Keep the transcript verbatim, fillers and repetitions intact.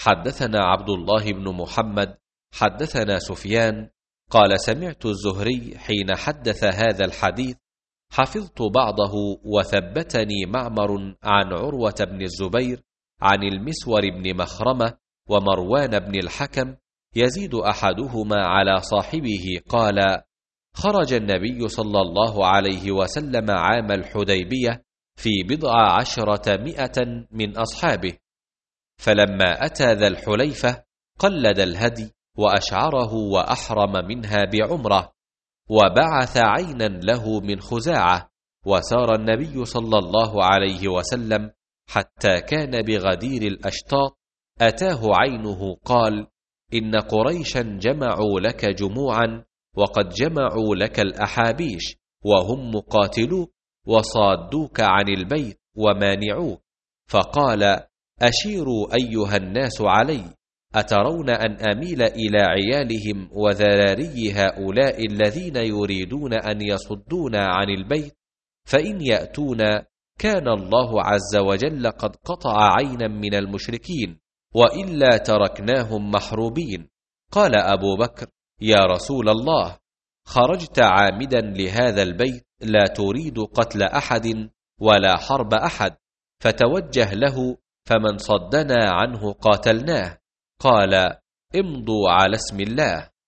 حدثنا عبد الله بن محمد حدثنا سفيان قال سمعت الزهري حين حدث هذا الحديث حفظت بعضه وثبتني معمر عن عروة بن الزبير عن المسور بن مخرمة ومروان بن الحكم يزيد أحدهما على صاحبه قال خرج النبي صلى الله عليه وسلم عام الحديبية في بضع عشرة مئة من أصحابه، فلما أتى ذا الحليفة قلد الهدي وأشعره وأحرم منها بعمرة، وبعث عينا له من خزاعة، وسار النبي صلى الله عليه وسلم حتى كان بغدير الأشتاط، أتاه عينه قال إن قريشا جمعوا لك جموعا وقد جمعوا لك الأحابيش وهم مقاتلوك وصادوك عن البيت ومانعوك، فقال أشيروا أيها الناس علي، أترون أن أميل إلى عيالهم وذراري هؤلاء الذين يريدون أن يصدونا عن البيت؟ فإن يأتونا كان الله عز وجل قد قطع عينا من المشركين، وإلا تركناهم محروبين. قال أبو بكر يا رسول الله، خرجت عامدا لهذا البيت لا تريد قتل أحد ولا حرب أحد، فتوجه له فمن صدنا عنه قاتلناه. قال امضوا على اسم الله.